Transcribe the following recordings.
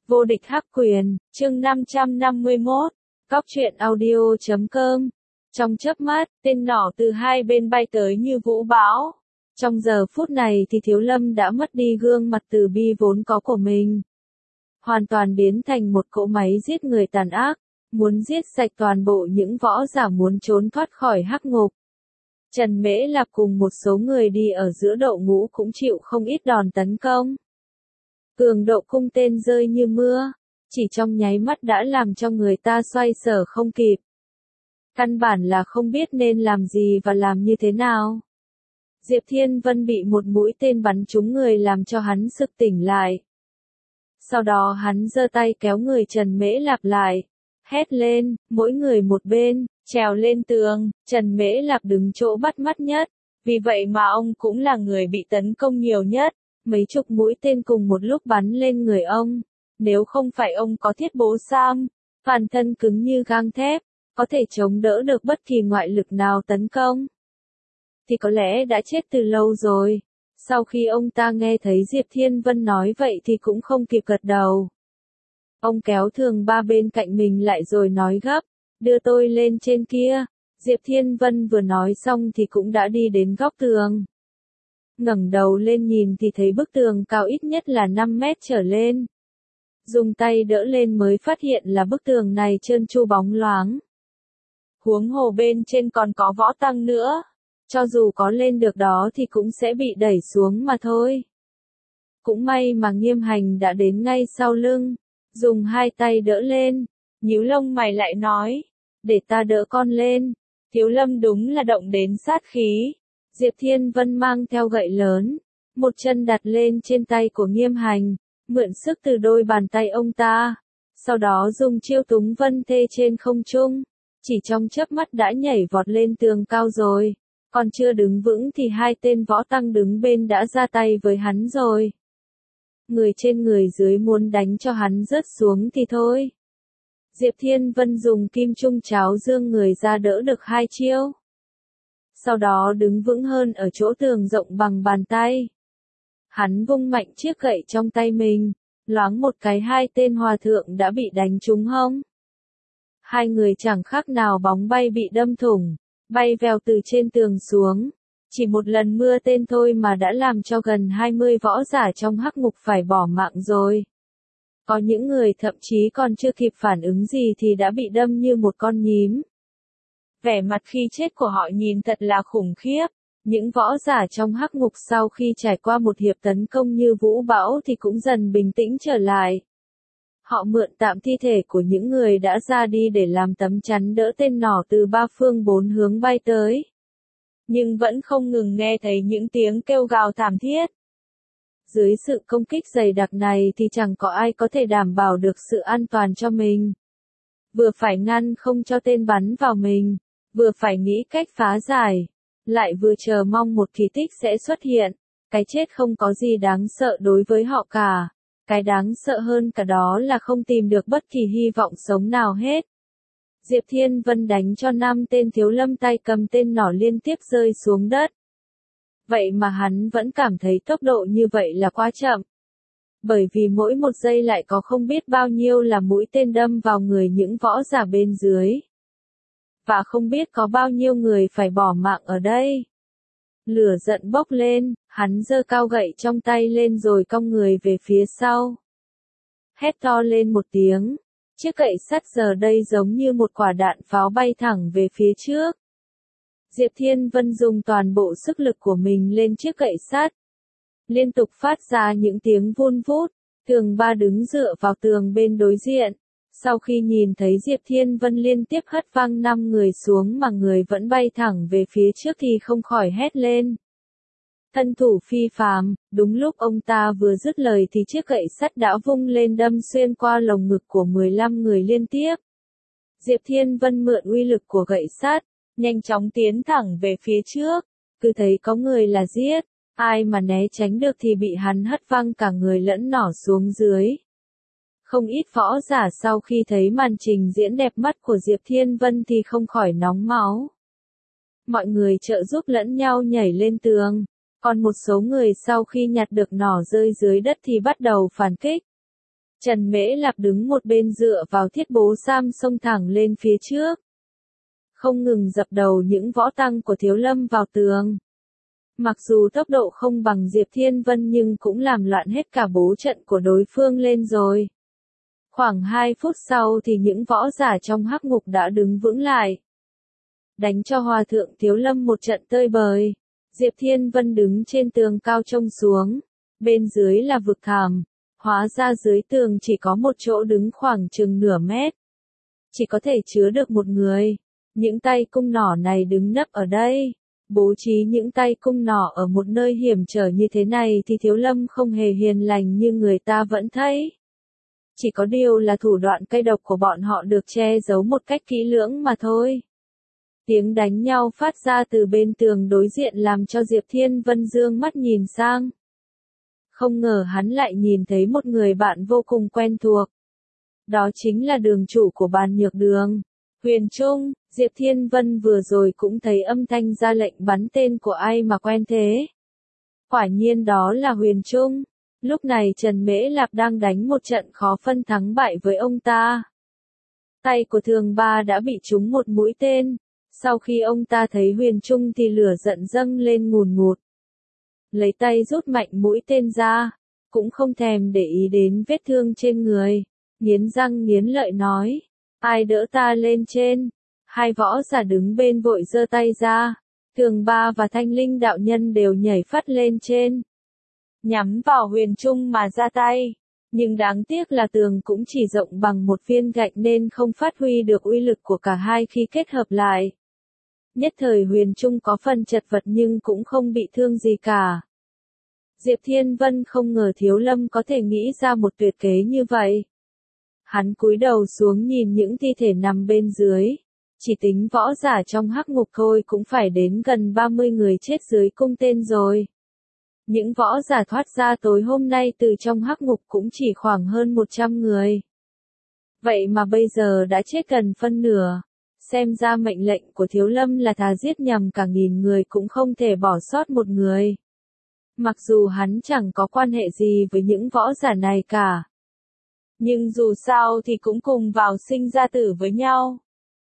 Vô địch hắc quyền, chương 551, Cóc truyện audio.com. Trong chớp mắt, tên nỏ từ hai bên bay tới như vũ bão. Trong giờ phút này thì Thiếu Lâm đã mất đi gương mặt từ bi vốn có của mình. Hoàn toàn biến thành một cỗ máy giết người tàn ác, muốn giết sạch toàn bộ những võ giả muốn trốn thoát khỏi hắc ngục. Trần Mễ Lạp cùng một số người đi ở giữa đội ngũ cũng chịu không ít đòn tấn công. Cường độ cung tên rơi như mưa, chỉ trong nháy mắt đã làm cho người ta xoay sở không kịp. Căn bản là không biết nên làm gì và làm như thế nào. Diệp Thiên Vân bị một mũi tên bắn trúng người làm cho hắn sực tỉnh lại. Sau đó hắn giơ tay kéo người Trần Mễ Lạp lại, hét lên, mỗi người một bên, trèo lên tường. Trần Mễ Lạp đứng chỗ bắt mắt nhất, vì vậy mà ông cũng là người bị tấn công nhiều nhất. Mấy chục mũi tên cùng một lúc bắn lên người ông. Nếu không phải ông có thiết bố sam, toàn thân cứng như gang thép, có thể chống đỡ được bất kỳ ngoại lực nào tấn công, thì có lẽ đã chết từ lâu rồi. Sau khi ông ta nghe thấy Diệp Thiên Vân nói vậy thì cũng không kịp gật đầu. Ông kéo Thường Ba bên cạnh mình lại rồi nói gấp, đưa tôi lên trên kia. Diệp Thiên Vân vừa nói xong thì cũng đã đi đến góc tường. Ngẩng đầu lên nhìn thì thấy bức tường cao ít nhất là 5 mét trở lên. Dùng tay đỡ lên mới phát hiện là bức tường này trơn tru bóng loáng. Huống hồ bên trên còn có võ tăng nữa. Cho dù có lên được đó thì cũng sẽ bị đẩy xuống mà thôi. Cũng may mà Nghiêm Hành đã đến ngay sau lưng. Dùng hai tay đỡ lên. Nhíu lông mày lại nói, để ta đỡ con lên. Thiếu Lâm đúng là động đến sát khí. Diệp Thiên Vân mang theo gậy lớn, một chân đặt lên trên tay của Nghiêm Hành, mượn sức từ đôi bàn tay ông ta, sau đó dùng chiêu túng vân thê trên không trung, chỉ trong chớp mắt đã nhảy vọt lên tường cao rồi, còn chưa đứng vững thì hai tên võ tăng đứng bên đã ra tay với hắn rồi. Người trên người dưới muốn đánh cho hắn rớt xuống thì thôi. Diệp Thiên Vân dùng kim trung cháo dương người ra đỡ được hai chiêu. Sau đó đứng vững hơn ở chỗ tường rộng bằng bàn tay. Hắn vung mạnh chiếc gậy trong tay mình, loáng một cái hai tên hòa thượng đã bị đánh trúng hông. Hai người chẳng khác nào bóng bay bị đâm thủng, bay vèo từ trên tường xuống. Chỉ một lần mưa tên thôi mà đã làm cho gần 20 võ giả trong hắc ngục phải bỏ mạng rồi. Có những người thậm chí còn chưa kịp phản ứng gì thì đã bị đâm như một con nhím. Vẻ mặt khi chết của họ nhìn thật là khủng khiếp. Những võ giả trong hắc ngục sau khi trải qua một hiệp tấn công như vũ bão thì cũng dần bình tĩnh trở lại. Họ mượn tạm thi thể của những người đã ra đi để làm tấm chắn đỡ tên nỏ từ ba phương bốn hướng bay tới. Nhưng vẫn không ngừng nghe thấy những tiếng kêu gào thảm thiết. Dưới sự công kích dày đặc này thì chẳng có ai có thể đảm bảo được sự an toàn cho mình. Vừa phải ngăn không cho tên bắn vào mình, vừa phải nghĩ cách phá giải, lại vừa chờ mong một kỳ tích sẽ xuất hiện. Cái chết không có gì đáng sợ đối với họ cả. Cái đáng sợ hơn cả đó là không tìm được bất kỳ hy vọng sống nào hết. Diệp Thiên Vân đánh cho 5 tên Thiếu Lâm tay cầm tên nỏ liên tiếp rơi xuống đất. Vậy mà hắn vẫn cảm thấy tốc độ như vậy là quá chậm. Bởi vì mỗi một giây lại có không biết bao nhiêu là mũi tên đâm vào người những võ giả bên dưới. Và không biết có bao nhiêu người phải bỏ mạng ở đây. Lửa giận bốc lên, hắn giơ cao gậy trong tay lên rồi cong người về phía sau. Hét to lên một tiếng, chiếc gậy sắt giờ đây giống như một quả đạn pháo bay thẳng về phía trước. Diệp Thiên Vân dùng toàn bộ sức lực của mình lên chiếc gậy sắt. Liên tục phát ra những tiếng vun vút, Thường Ba đứng dựa vào tường bên đối diện. Sau khi nhìn thấy Diệp Thiên Vân liên tiếp hất văng 5 người xuống mà người vẫn bay thẳng về phía trước thì không khỏi hét lên. Thân thủ phi phàm, đúng lúc ông ta vừa dứt lời thì chiếc gậy sắt đã vung lên đâm xuyên qua lồng ngực của 15 người liên tiếp. Diệp Thiên Vân mượn uy lực của gậy sắt, nhanh chóng tiến thẳng về phía trước, cứ thấy có người là giết, ai mà né tránh được thì bị hắn hất văng cả người lẫn nỏ xuống dưới. Không ít võ giả sau khi thấy màn trình diễn đẹp mắt của Diệp Thiên Vân thì không khỏi nóng máu. Mọi người trợ giúp lẫn nhau nhảy lên tường, còn một số người sau khi nhặt được nỏ rơi dưới đất thì bắt đầu phản kích. Trần Mễ Lạp đứng một bên dựa vào thiết bố sam xông thẳng lên phía trước. Không ngừng dập đầu những võ tăng của Thiếu Lâm vào tường. Mặc dù tốc độ không bằng Diệp Thiên Vân nhưng cũng làm loạn hết cả bố trận của đối phương lên rồi. Khoảng 2 phút sau thì những võ giả trong hắc ngục đã đứng vững lại. Đánh cho Hòa thượng Thiếu Lâm một trận tơi bời. Diệp Thiên Vân đứng trên tường cao trông xuống. Bên dưới là vực thẳm. Hóa ra dưới tường chỉ có một chỗ đứng khoảng chừng nửa mét. Chỉ có thể chứa được một người. Những tay cung nỏ này đứng nấp ở đây. Bố trí những tay cung nỏ ở một nơi hiểm trở như thế này thì Thiếu Lâm không hề hiền lành như người ta vẫn thấy. Chỉ có điều là thủ đoạn cay độc của bọn họ được che giấu một cách kỹ lưỡng mà thôi. Tiếng đánh nhau phát ra từ bên tường đối diện làm cho Diệp Thiên Vân dương mắt nhìn sang. Không ngờ hắn lại nhìn thấy một người bạn vô cùng quen thuộc. Đó chính là đường chủ của bàn nhược đường. Huyền Trung, Diệp Thiên Vân vừa rồi cũng thấy âm thanh ra lệnh bắn tên của ai mà quen thế. Quả nhiên đó là Huyền Trung. Lúc này Trần Mễ Lạp đang đánh một trận khó phân thắng bại với ông ta. Tay của Thường Ba đã bị trúng một mũi tên. Sau khi ông ta thấy Huyền Trung thì lửa giận dâng lên ngùn ngụt. Lấy tay rút mạnh mũi tên ra, cũng không thèm để ý đến vết thương trên người. Nghiến răng nghiến lợi nói, ai đỡ ta lên trên. Hai võ giả đứng bên vội giơ tay ra. Thường Ba và Thanh Linh đạo nhân đều nhảy phắt lên trên. Nhắm vào Huyền Trung mà ra tay. Nhưng đáng tiếc là tường cũng chỉ rộng bằng một viên gạch nên không phát huy được uy lực của cả hai khi kết hợp lại. Nhất thời Huyền Trung có phần chật vật nhưng cũng không bị thương gì cả. Diệp Thiên Vân không ngờ Thiếu Lâm có thể nghĩ ra một tuyệt kế như vậy. Hắn cúi đầu xuống nhìn những thi thể nằm bên dưới. Chỉ tính võ giả trong hắc ngục thôi cũng phải đến gần 30 người chết dưới cung tên rồi. Những võ giả thoát ra tối hôm nay từ trong hắc ngục cũng chỉ khoảng hơn 100 người. Vậy mà bây giờ đã chết gần phân nửa. Xem ra mệnh lệnh của Thiếu Lâm là thà giết nhằm cả nghìn người cũng không thể bỏ sót một người. Mặc dù hắn chẳng có quan hệ gì với những võ giả này cả. Nhưng dù sao thì cũng cùng vào sinh ra tử với nhau.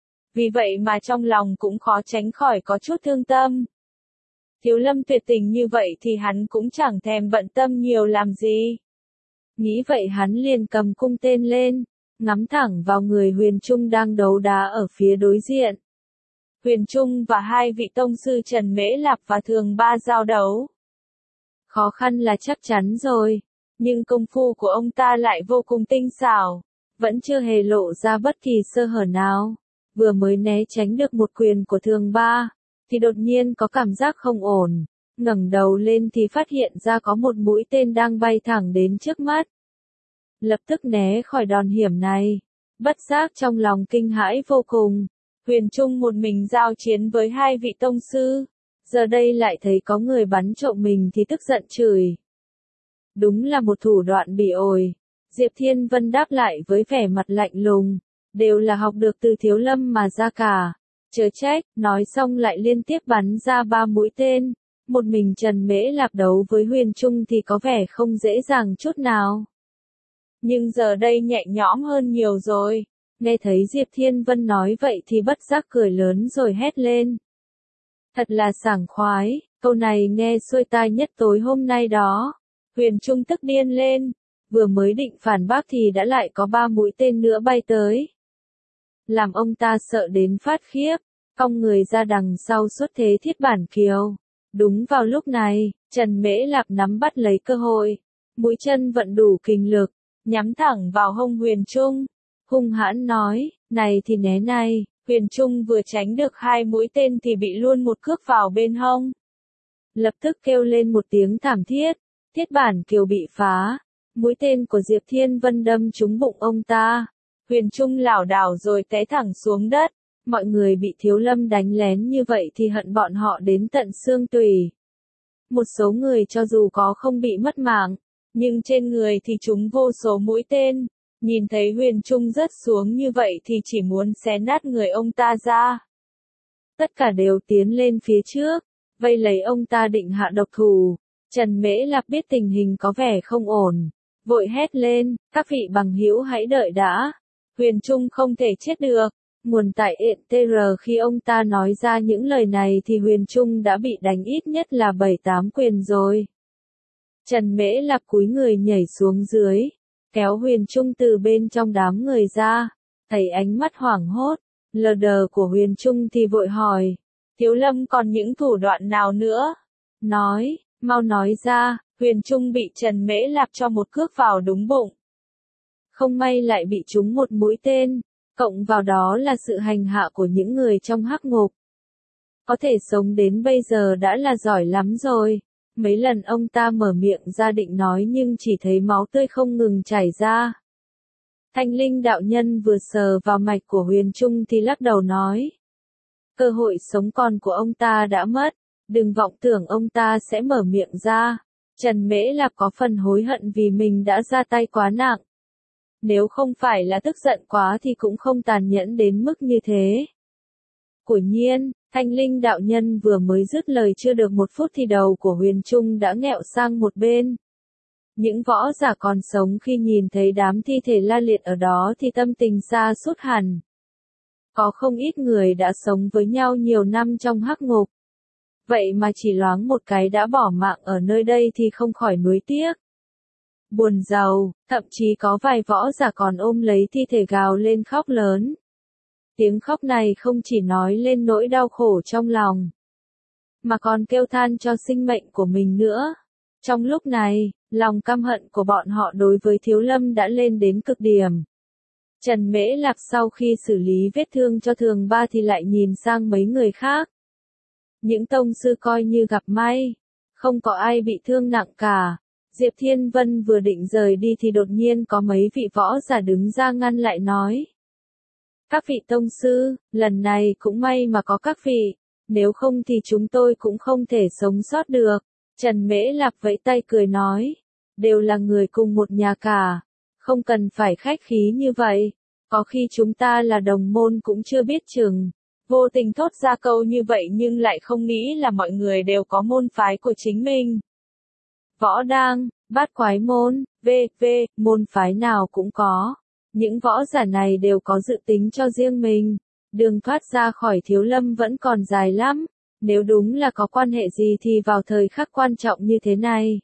Vì vậy mà trong lòng cũng khó tránh khỏi có chút thương tâm. Thiếu Lâm tuyệt tình như vậy thì hắn cũng chẳng thèm bận tâm nhiều làm gì. Nghĩ vậy hắn liền cầm cung tên lên, ngắm thẳng vào người Huyền Trung đang đấu đá ở phía đối diện. Huyền Trung và hai vị tông sư Trần Mễ Lạp và Thường Ba giao đấu. Khó khăn là chắc chắn rồi, nhưng công phu của ông ta lại vô cùng tinh xảo, vẫn chưa hề lộ ra bất kỳ sơ hở nào. Vừa mới né tránh được một quyền của Thường Ba, thì đột nhiên có cảm giác không ổn, ngẩng đầu lên thì phát hiện ra có một mũi tên đang bay thẳng đến trước mắt. Lập tức né khỏi đòn hiểm này, bất giác trong lòng kinh hãi vô cùng. Huyền Trung một mình giao chiến với hai vị tông sư, giờ đây lại thấy có người bắn trộm mình thì tức giận chửi. Đúng là một thủ đoạn bỉ ổi. Diệp Thiên Vân đáp lại với vẻ mặt lạnh lùng, đều là học được từ Thiếu Lâm mà ra cả. Chớ trách, nói xong lại liên tiếp bắn ra 3 mũi tên. Một mình Trần Mễ Lạp đấu với Huyền Trung thì có vẻ không dễ dàng chút nào. Nhưng giờ đây nhẹ nhõm hơn nhiều rồi. Nghe thấy Diệp Thiên Vân nói vậy thì bất giác cười lớn rồi hét lên. Thật là sảng khoái, câu này nghe xuôi tai nhất tối hôm nay đó. Huyền Trung tức điên lên, vừa mới định phản bác thì đã lại có 3 mũi tên nữa bay tới. Làm ông ta sợ đến phát khiếp, cong người ra đằng sau xuất thế thiết bản kiều. Đúng vào lúc này, Trần Mễ Lạp nắm bắt lấy cơ hội, mũi chân vận đủ kinh lực, nhắm thẳng vào hông Huyền Trung. Hung hãn nói, này thì né này. Huyền Trung vừa tránh được 2 mũi tên thì bị luôn một cước vào bên hông. Lập tức kêu lên một tiếng thảm thiết, thiết bản kiều bị phá. Mũi tên của Diệp Thiên Vân đâm trúng bụng ông ta. Huyền Trung lảo đảo rồi té thẳng xuống đất. Mọi người bị Thiếu Lâm đánh lén như vậy thì hận bọn họ đến tận xương tủy. Một số người cho dù có không bị mất mạng, nhưng trên người thì trúng vô số mũi tên. Nhìn thấy Huyền Trung rớt xuống như vậy thì chỉ muốn xé nát người ông ta ra. Tất cả đều tiến lên phía trước, vây lấy ông ta định hạ độc thủ. Trần Mễ Lạp biết tình hình có vẻ không ổn, vội hét lên, các vị bằng hữu hãy đợi đã. Huyền Trung không thể chết được. Nguồn tại ETR khi ông ta nói ra những lời này thì Huyền Trung đã bị đánh ít nhất là 7-8 quyền rồi. Trần Mễ Lạp cúi người nhảy xuống dưới, kéo Huyền Trung từ bên trong đám người ra, thấy ánh mắt hoảng hốt, lờ đờ của Huyền Trung thì vội hỏi, Thiếu Lâm còn những thủ đoạn nào nữa? Nói, mau nói ra. Huyền Trung bị Trần Mễ Lạp cho một cước vào đúng bụng. Không may lại bị trúng một mũi tên, cộng vào đó là sự hành hạ của những người trong hắc ngục. Có thể sống đến bây giờ đã là giỏi lắm rồi. Mấy lần ông ta mở miệng ra định nói nhưng chỉ thấy máu tươi không ngừng chảy ra. Thanh Linh đạo nhân vừa sờ vào mạch của Huyền Trung thì lắc đầu nói. Cơ hội sống còn của ông ta đã mất, đừng vọng tưởng ông ta sẽ mở miệng ra. Trần Mễ Lạp có phần hối hận vì mình đã ra tay quá nặng. Nếu không phải là tức giận quá thì cũng không tàn nhẫn đến mức như thế. Quả nhiên, Thanh Linh đạo nhân vừa mới dứt lời chưa được 1 phút thì đầu của Huyền Trung đã nghẹo sang một bên. Những võ giả còn sống khi nhìn thấy đám thi thể la liệt ở đó thì tâm tình sa sút hẳn. Có không ít người đã sống với nhau nhiều năm trong hắc ngục. Vậy mà chỉ loáng một cái đã bỏ mạng ở nơi đây thì không khỏi nuối tiếc. Buồn rầu, thậm chí có vài võ giả còn ôm lấy thi thể gào lên khóc lớn. Tiếng khóc này không chỉ nói lên nỗi đau khổ trong lòng, mà còn kêu than cho sinh mệnh của mình nữa. Trong lúc này, lòng căm hận của bọn họ đối với Thiếu Lâm đã lên đến cực điểm. Trần Mễ Lạp sau khi xử lý vết thương cho Thường Ba thì lại nhìn sang mấy người khác. Những tông sư coi như gặp may, không có ai bị thương nặng cả. Diệp Thiên Vân vừa định rời đi thì đột nhiên có mấy vị võ giả đứng ra ngăn lại nói. Các vị tông sư, lần này cũng may mà có các vị, nếu không thì chúng tôi cũng không thể sống sót được. Trần Mễ Lạp vẫy tay cười nói, đều là người cùng một nhà cả, không cần phải khách khí như vậy, có khi chúng ta là đồng môn cũng chưa biết chừng. Vô tình thốt ra câu như vậy nhưng lại không nghĩ là mọi người đều có môn phái của chính mình. Võ đang, bát quái môn, v.v. môn phái nào cũng có. Những võ giả này đều có dự tính cho riêng mình. Đường thoát ra khỏi Thiếu Lâm vẫn còn dài lắm. Nếu đúng là có quan hệ gì thì vào thời khắc quan trọng như thế này.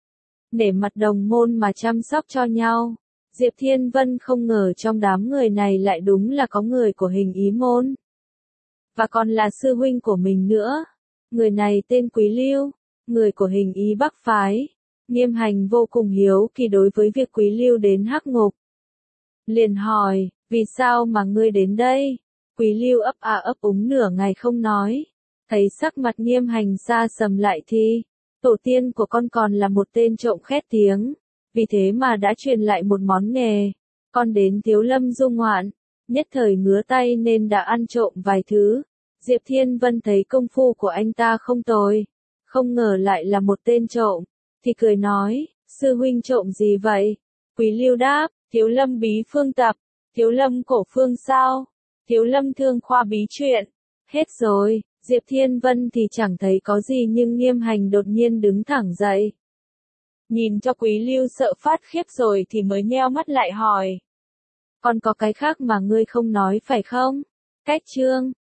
Nể mặt đồng môn mà chăm sóc cho nhau. Diệp Thiên Vân không ngờ trong đám người này lại đúng là có người của Hình Ý môn. Và còn là sư huynh của mình nữa. Người này tên Quý Lưu, người của Hình Ý Bắc phái. Nghiêm Hành vô cùng hiếu kỳ đối với việc Quý Lưu đến hắc ngục. Liền hỏi, vì sao mà ngươi đến đây? Quý Lưu ấp úng nửa ngày không nói. Thấy sắc mặt Nghiêm Hành xa sầm lại thì, tổ tiên của con còn là một tên trộm khét tiếng. Vì thế mà đã truyền lại một món nghề. Con đến Thiếu Lâm du ngoạn, nhất thời ngứa tay nên đã ăn trộm vài thứ. Diệp Thiên Vân thấy công phu của anh ta không tồi, không ngờ lại là một tên trộm, thì cười nói, sư huynh trộm gì vậy? Quý Lưu đáp, Thiếu Lâm bí phương tập, Thiếu Lâm cổ phương sao, Thiếu Lâm thương khoa bí truyện. Hết rồi, Diệp Thiên Vân thì chẳng thấy có gì nhưng Nghiêm Hành đột nhiên đứng thẳng dậy. Nhìn cho Quý Lưu sợ phát khiếp rồi thì mới nheo mắt lại hỏi. Còn có cái khác mà ngươi không nói phải không? Cách chương